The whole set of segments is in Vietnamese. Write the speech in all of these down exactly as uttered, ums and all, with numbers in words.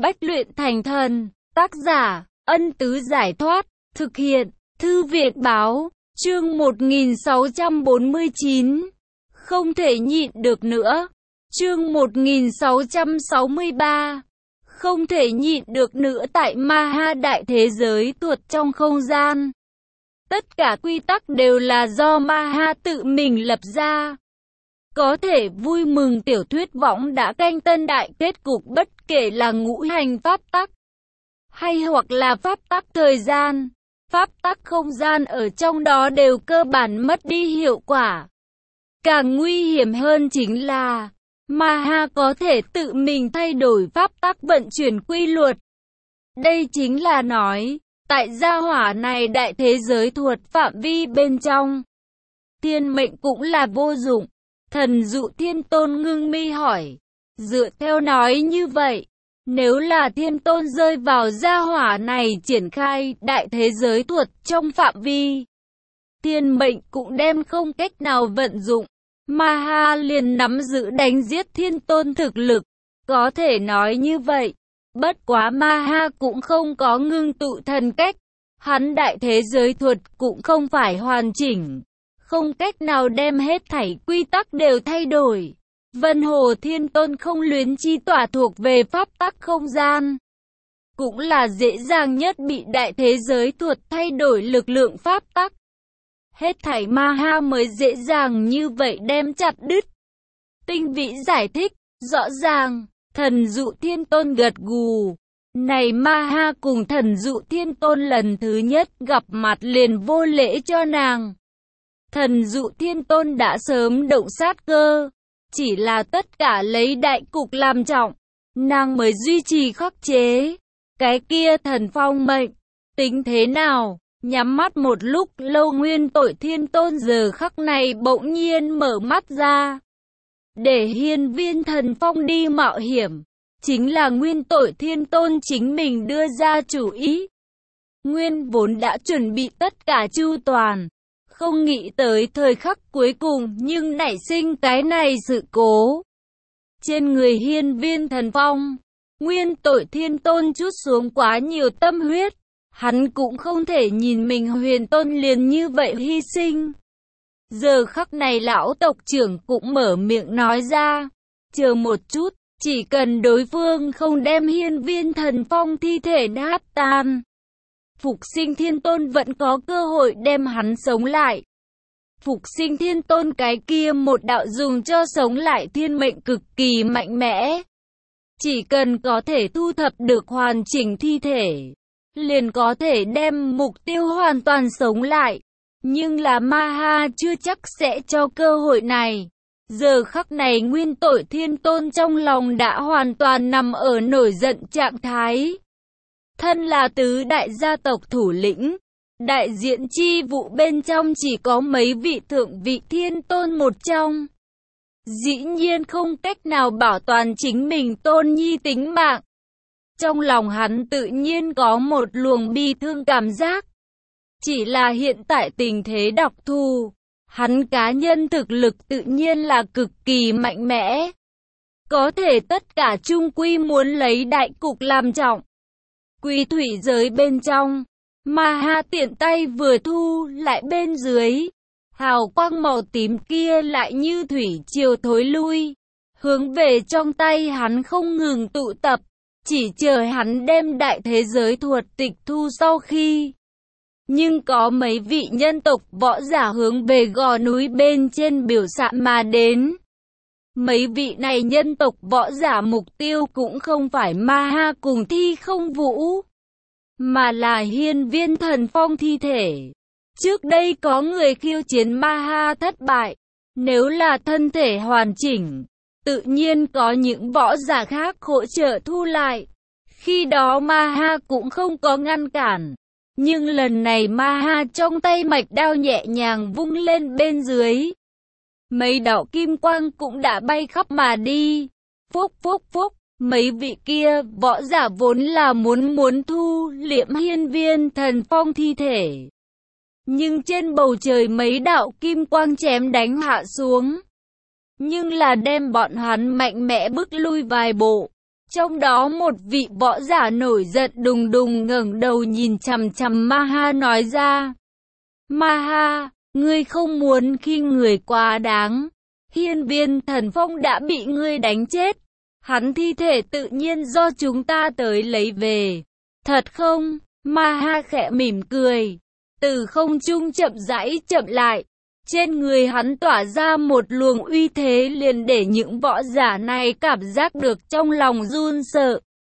Bách luyện thành thần. Tác giả, Ân Tứ Giải Thoát. Thực hiện, Thư Viện Báo. Chương một nghìn sáu trăm bốn mươi chín. Không thể nhịn được nữa. Chương một nghìn sáu trăm sáu mươi ba. Không thể nhịn được nữa tại Ma Ha đại thế giới tuột trong không gian. Tất cả quy tắc đều là do Ma Ha tự mình lập ra. Có thể vui mừng tiểu thuyết võng đã canh tân đại kết cục, bất kể là ngũ hành pháp tắc hay hoặc là pháp tắc thời gian, pháp tắc không gian ở trong đó đều cơ bản mất đi hiệu quả. Càng nguy hiểm hơn chính là Ma Ha có thể tự mình thay đổi pháp tắc vận chuyển quy luật. Đây chính là nói, tại gia hỏa này đại thế giới thuộc phạm vi bên trong, thiên mệnh cũng là vô dụng. Thần Dụ Thiên Tôn ngưng mi hỏi, dựa theo nói như vậy, nếu là Thiên Tôn rơi vào gia hỏa này triển khai đại thế giới thuộc trong phạm vi, thiên mệnh cũng đem không cách nào vận dụng. Ma Ha liền nắm giữ đánh giết Thiên Tôn thực lực, có thể nói như vậy. Bất quá Ma Ha cũng không có ngưng tụ thần cách, hắn đại thế giới thuật cũng không phải hoàn chỉnh, không cách nào đem hết thảy quy tắc đều thay đổi. Vân Hồ Thiên Tôn không luyến chi tỏa thuộc về pháp tắc không gian, cũng là dễ dàng nhất bị đại thế giới thuật thay đổi lực lượng pháp tắc. Hết thảy Ma Ha mới dễ dàng như vậy đem chặt đứt. Tinh Vĩ giải thích, rõ ràng, Thần Dụ Thiên Tôn gật gù. Này Ma Ha cùng Thần Dụ Thiên Tôn lần thứ nhất gặp mặt liền vô lễ cho nàng. Thần Dụ Thiên Tôn đã sớm động sát cơ, chỉ là tất cả lấy đại cục làm trọng, nàng mới duy trì khắc chế. Cái kia thần phong mệnh, tính thế nào? Nhắm mắt một lúc lâu Nguyên Tội Thiên Tôn giờ khắc này bỗng nhiên mở mắt ra. Để Hiên Viên Thần Phong đi mạo hiểm, chính là Nguyên Tội Thiên Tôn chính mình đưa ra chủ ý. Nguyên vốn đã chuẩn bị tất cả chu toàn, không nghĩ tới thời khắc cuối cùng nhưng nảy sinh cái này sự cố. Trên người Hiên Viên Thần Phong, Nguyên Tội Thiên Tôn trút xuống quá nhiều tâm huyết, hắn cũng không thể nhìn mình Huyền Tôn liền như vậy hy sinh. Giờ khắc này lão tộc trưởng cũng mở miệng nói ra, chờ một chút, chỉ cần đối phương không đem Hiên Viên Thần Phong thi thể nát tan, Phục Sinh Thiên Tôn vẫn có cơ hội đem hắn sống lại. Phục Sinh Thiên Tôn cái kia một đạo dùng cho sống lại thiên mệnh cực kỳ mạnh mẽ. Chỉ cần có thể thu thập được hoàn chỉnh thi thể, liền có thể đem mục tiêu hoàn toàn sống lại. Nhưng là Ma Ha chưa chắc sẽ cho cơ hội này. Giờ khắc này Nguyên Tội Thiên Tôn trong lòng đã hoàn toàn nằm ở nổi giận trạng thái. Thân là tứ đại gia tộc thủ lĩnh, đại diện chi vụ bên trong chỉ có mấy vị thượng vị thiên tôn một trong. Dĩ nhiên không cách nào bảo toàn chính mình tôn nhi tính mạng. Trong lòng hắn tự nhiên có một luồng bi thương cảm giác. Chỉ là hiện tại tình thế đặc thù, hắn cá nhân thực lực tự nhiên là cực kỳ mạnh mẽ. Có thể tất cả chung quy muốn lấy đại cục làm trọng. Quy thủy giới bên trong, Ma Ha tiện tay vừa thu lại bên dưới, hào quang màu tím kia lại như thủy triều thối lui, hướng về trong tay hắn không ngừng tụ tập, chỉ chờ hắn đem đại thế giới thuật tịch thu sau khi. Nhưng có mấy vị nhân tộc võ giả hướng về gò núi bên trên biểu xạ mà đến. Mấy vị này nhân tộc võ giả mục tiêu cũng không phải Ma Ha cùng Thi Không Vũ, mà là Hiên Viên Thần Phong thi thể. Trước đây có người khiêu chiến Ma Ha thất bại, nếu là thân thể hoàn chỉnh, tự nhiên có những võ giả khác hỗ trợ thu lại. Khi đó Ma Ha cũng không có ngăn cản. Nhưng lần này Ma Ha trong tay mạch đao nhẹ nhàng vung lên bên dưới, mấy đạo kim quang cũng đã bay khắp mà đi. Phúc phúc phúc, mấy vị kia võ giả vốn là muốn muốn thu liệm Hiên Viên Thần Phong thi thể. Nhưng trên bầu trời mấy đạo kim quang chém đánh hạ xuống, nhưng là đem bọn hắn mạnh mẽ bức lui vài bộ. Trong đó một vị võ giả nổi giận đùng đùng ngẩng đầu nhìn chằm chằm Ma-ha nói ra. Ma-ha, ngươi không muốn khinh người quá đáng. Hiên Viên Thần Phong đã bị ngươi đánh chết. Hắn thi thể tự nhiên do chúng ta tới lấy về. Thật không? Ma-ha khẽ mỉm cười. Từ không trung chậm rãi chậm lại. Trên người hắn tỏa ra một luồng uy thế liền để những võ giả này cảm giác được trong lòng run sợ.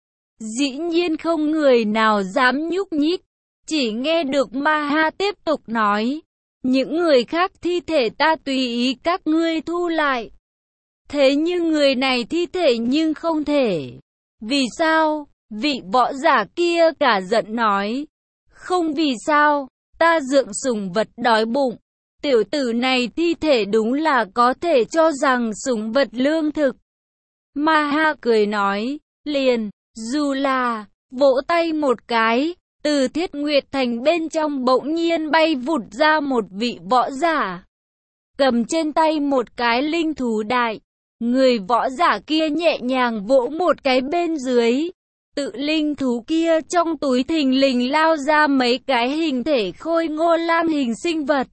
Dĩ nhiên không người nào dám nhúc nhích. Chỉ nghe được Ma-ha tiếp tục nói. Những người khác thi thể ta tùy ý các ngươi thu lại. Thế nhưng người này thi thể nhưng không thể. Vì sao? Vị võ giả kia cả giận nói. Không vì sao, ta dưỡng sủng vật đói bụng. Tiểu tử này thi thể đúng là có thể cho rằng sủng vật lương thực. Ma-ha cười nói, liền, dù là, vỗ tay một cái, từ Thiết Nguyệt Thành bên trong bỗng nhiên bay vụt ra một vị võ giả. Cầm trên tay một cái linh thú đại. Người võ giả kia nhẹ nhàng vỗ một cái bên dưới. Tự linh thú kia trong túi thình lình lao ra mấy cái hình thể khôi ngô lam hình sinh vật.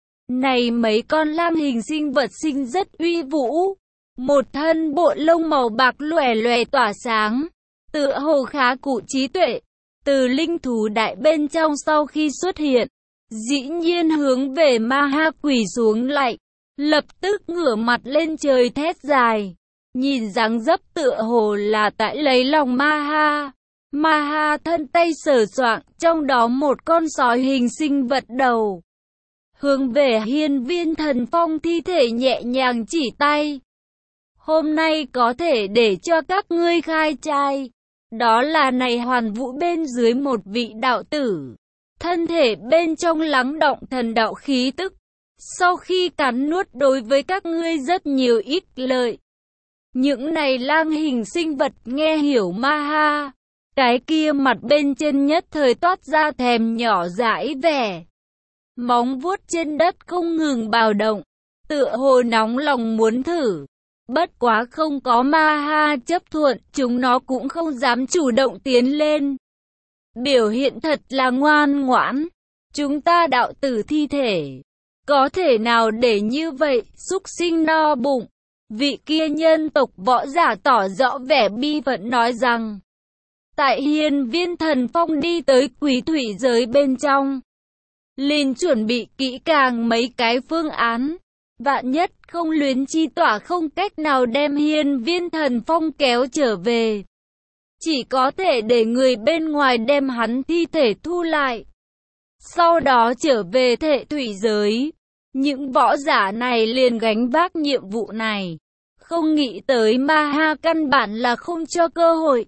Này mấy con lam hình sinh vật sinh rất uy vũ. Một thân bộ lông màu bạc lòe lòe tỏa sáng. Tựa hồ khá cụ trí tuệ. Từ linh thú đại bên trong sau khi xuất hiện. Dĩ nhiên hướng về Ma-ha quỳ xuống lại. Lập tức ngửa mặt lên trời thét dài. Nhìn dáng dấp tựa hồ là tại lấy lòng Ma-ha. Ma-ha thân tay sờ soạng, trong đó một con sói hình sinh vật đầu. Hướng về Hiên Viên Thần Phong thi thể nhẹ nhàng chỉ tay. Hôm nay có thể để cho các ngươi khai trai. Đó là này Hoàn Vũ bên dưới một vị đạo tử. Thân thể bên trong lắng động thần đạo khí tức. Sau khi cắn nuốt đối với các ngươi rất nhiều ít lợi. Những này lang hình sinh vật nghe hiểu Ma-ha. Cái kia mặt bên trên nhất thời toát ra thèm nhỏ dãi vẻ. Móng vuốt trên đất không ngừng bào động. Tựa hồ nóng lòng muốn thử. Bất quá không có Ma-ha chấp thuận, chúng nó cũng không dám chủ động tiến lên. Biểu hiện thật là ngoan ngoãn. Chúng ta đạo tử thi thể. Có thể nào để như vậy, súc sinh no bụng. Vị kia nhân tộc võ giả tỏ rõ vẻ bi phẫn nói rằng. Tại Hiên Viên Thần Phong đi tới Quý Thủy giới bên trong. Liền chuẩn bị kỹ càng mấy cái phương án. Vạn nhất không luyến chi tỏa không cách nào đem Hiên Viên Thần Phong kéo trở về. Chỉ có thể để người bên ngoài đem hắn thi thể thu lại. Sau đó trở về Thệ Thủy giới. Những võ giả này liền gánh vác nhiệm vụ này. Không nghĩ tới Ma-ha căn bản là không cho cơ hội.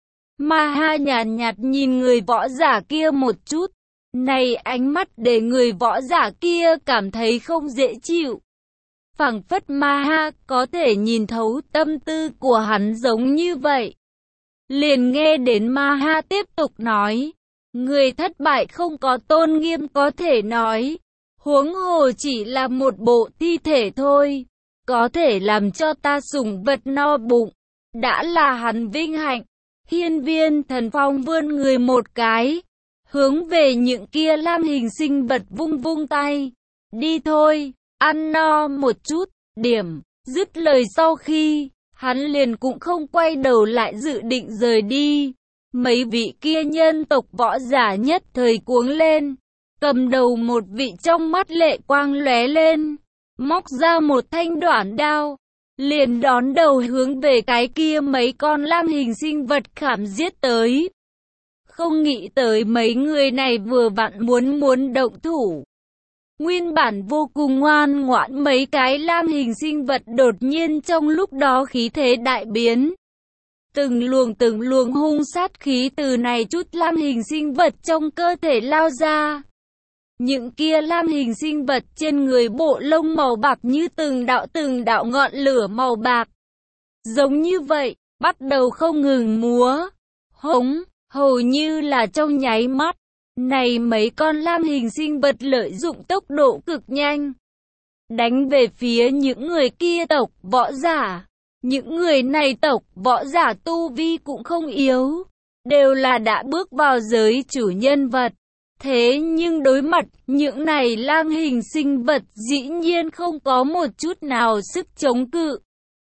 Ma-ha nhàn nhạt nhìn người võ giả kia một chút. Này ánh mắt để người võ giả kia cảm thấy không dễ chịu. Phảng phất Ma-ha có thể nhìn thấu tâm tư của hắn giống như vậy. Liền nghe đến Ma-ha tiếp tục nói. Người thất bại không có tôn nghiêm có thể nói. Huống hồ chỉ là một bộ thi thể thôi. Có thể làm cho ta sủng vật no bụng. Đã là hắn vinh hạnh. Hiên Viên Thần Phong vươn người một cái. Hướng về những kia lam hình sinh vật vung vung tay. Đi thôi, ăn no một chút, điểm. Dứt lời sau khi, hắn liền cũng không quay đầu lại dự định rời đi. Mấy vị kia nhân tộc võ giả nhất thời cuống lên. Cầm đầu một vị trong mắt lệ quang lóe lên. Móc ra một thanh đoản đao. Liền đón đầu hướng về cái kia mấy con lam hình sinh vật khảm giết tới. Không nghĩ tới mấy người này vừa vặn muốn muốn động thủ. Nguyên bản vô cùng ngoan ngoãn mấy cái lam hình sinh vật đột nhiên trong lúc đó khí thế đại biến. Từng luồng từng luồng hung sát khí từ này chút lam hình sinh vật trong cơ thể lao ra. Những kia lam hình sinh vật trên người bộ lông màu bạc như từng đạo từng đạo ngọn lửa màu bạc. Giống như vậy, bắt đầu không ngừng múa, hống, hầu như là trong nháy mắt. Này mấy con lam hình sinh vật lợi dụng tốc độ cực nhanh. Đánh về phía những người kia tộc võ giả. Những người này tộc võ giả tu vi cũng không yếu, đều là đã bước vào giới chủ nhân vật. Thế nhưng đối mặt những này lang hình sinh vật dĩ nhiên không có một chút nào sức chống cự.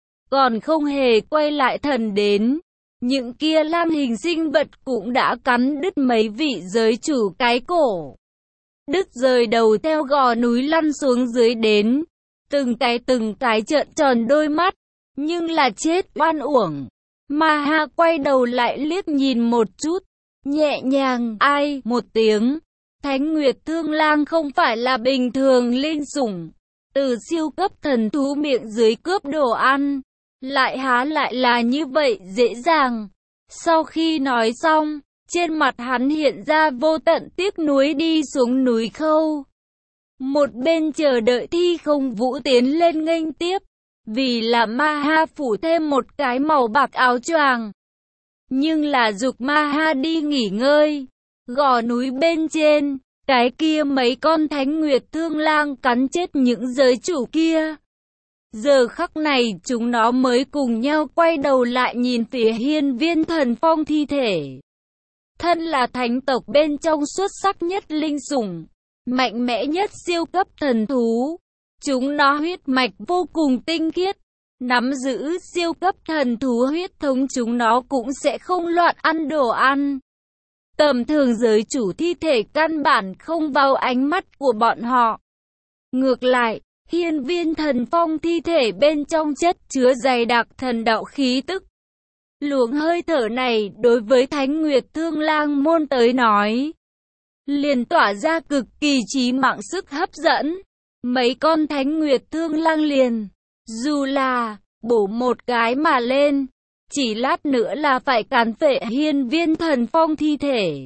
Còn không hề quay lại thần đến. Những kia lang hình sinh vật cũng đã cắn đứt mấy vị giới chủ cái cổ. Đứt rời đầu theo gò núi lăn xuống dưới đến. Từng cái từng cái trợn tròn đôi mắt. Nhưng là chết oan uổng. Ma Ha quay đầu lại liếc nhìn một chút. Nhẹ nhàng ai một tiếng. Thánh Nguyệt Thương Lang không phải là bình thường linh sủng. Từ siêu cấp thần thú miệng dưới cướp đồ ăn. Lại há lại là như vậy dễ dàng. Sau khi nói xong, trên mặt hắn hiện ra vô tận tiếc nuối đi xuống núi Khâu. Một bên chờ đợi Thi Không Vũ tiến lên nghênh tiếp. Vì là Ma Ha phủ thêm một cái màu bạc áo choàng. Nhưng là giục Ma Ha đi nghỉ ngơi. Gò núi bên trên, cái kia mấy con Thánh Nguyệt Thương Lang cắn chết những giới chủ kia. Giờ khắc này chúng nó mới cùng nhau quay đầu lại nhìn phía Hiên Viên Thần Phong thi thể. Thân là thánh tộc bên trong xuất sắc nhất linh sủng, mạnh mẽ nhất siêu cấp thần thú. Chúng nó huyết mạch vô cùng tinh khiết, nắm giữ siêu cấp thần thú huyết thống, chúng nó cũng sẽ không loạn ăn đồ ăn. Tầm thường giới chủ thi thể căn bản không vào ánh mắt của bọn họ. Ngược lại, Hiên Viên Thần Phong thi thể bên trong chất chứa dày đặc thần đạo khí tức. Luồng hơi thở này đối với Thánh Nguyệt Thương Lang môn tới nói, liền tỏa ra cực kỳ chí mạng sức hấp dẫn. Mấy con Thánh Nguyệt Thương Lang liền, dù là bổ một cái mà lên, chỉ lát nữa là phải càn phệ Hiên Viên Thần Phong thi thể.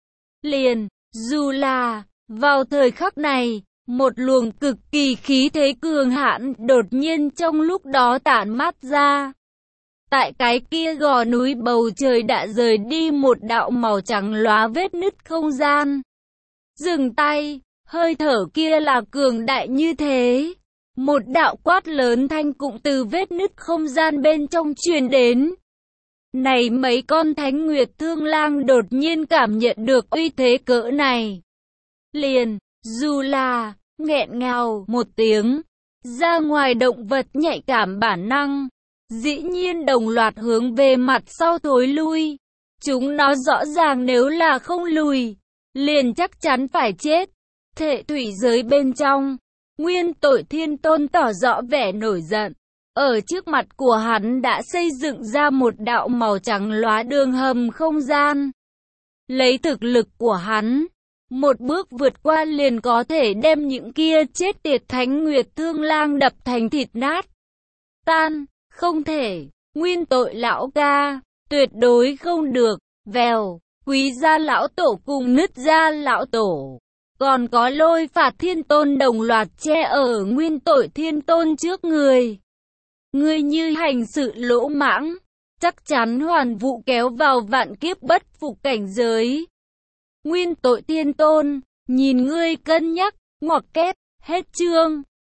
Liền, dù là vào thời khắc này, một luồng cực kỳ khí thế cường hãn đột nhiên trong lúc đó tản mát ra. Tại cái kia gò núi bầu trời đã rời đi một đạo màu trắng lóa vết nứt không gian. Dừng tay, hơi thở kia là cường đại như thế. Một đạo quát lớn thanh cũng từ vết nứt không gian bên trong truyền đến. Này mấy con Thánh Nguyệt Thương Lang đột nhiên cảm nhận được uy thế cỡ này. Liền, dù là nghẹn ngào một tiếng, ra ngoài động vật nhạy cảm bản năng, dĩ nhiên đồng loạt hướng về mặt sau thối lui. Chúng nó rõ ràng nếu là không lùi, liền chắc chắn phải chết. Thệ thủy giới bên trong, Nguyên Tội Thiên Tôn tỏ rõ vẻ nổi giận. Ở trước mặt của hắn đã xây dựng ra một đạo màu trắng lóa đường hầm không gian. Lấy thực lực của hắn, một bước vượt qua liền có thể đem những kia chết tiệt Thánh Nguyệt Thương Lang đập thành thịt nát. Tan, không thể, Nguyên Tội lão ca, tuyệt đối không được, vèo, Quý gia lão tổ cùng Nứt gia lão tổ. Còn có Lôi Phạt Thiên Tôn đồng loạt che ở Nguyên Tội Thiên Tôn trước người. Ngươi như hành sự lỗ mãng, chắc chắn hoàn vụ kéo vào vạn kiếp bất phục cảnh giới. Nguyên Tội Thiên Tôn, nhìn ngươi cân nhắc, ngoặc kép, hết chương.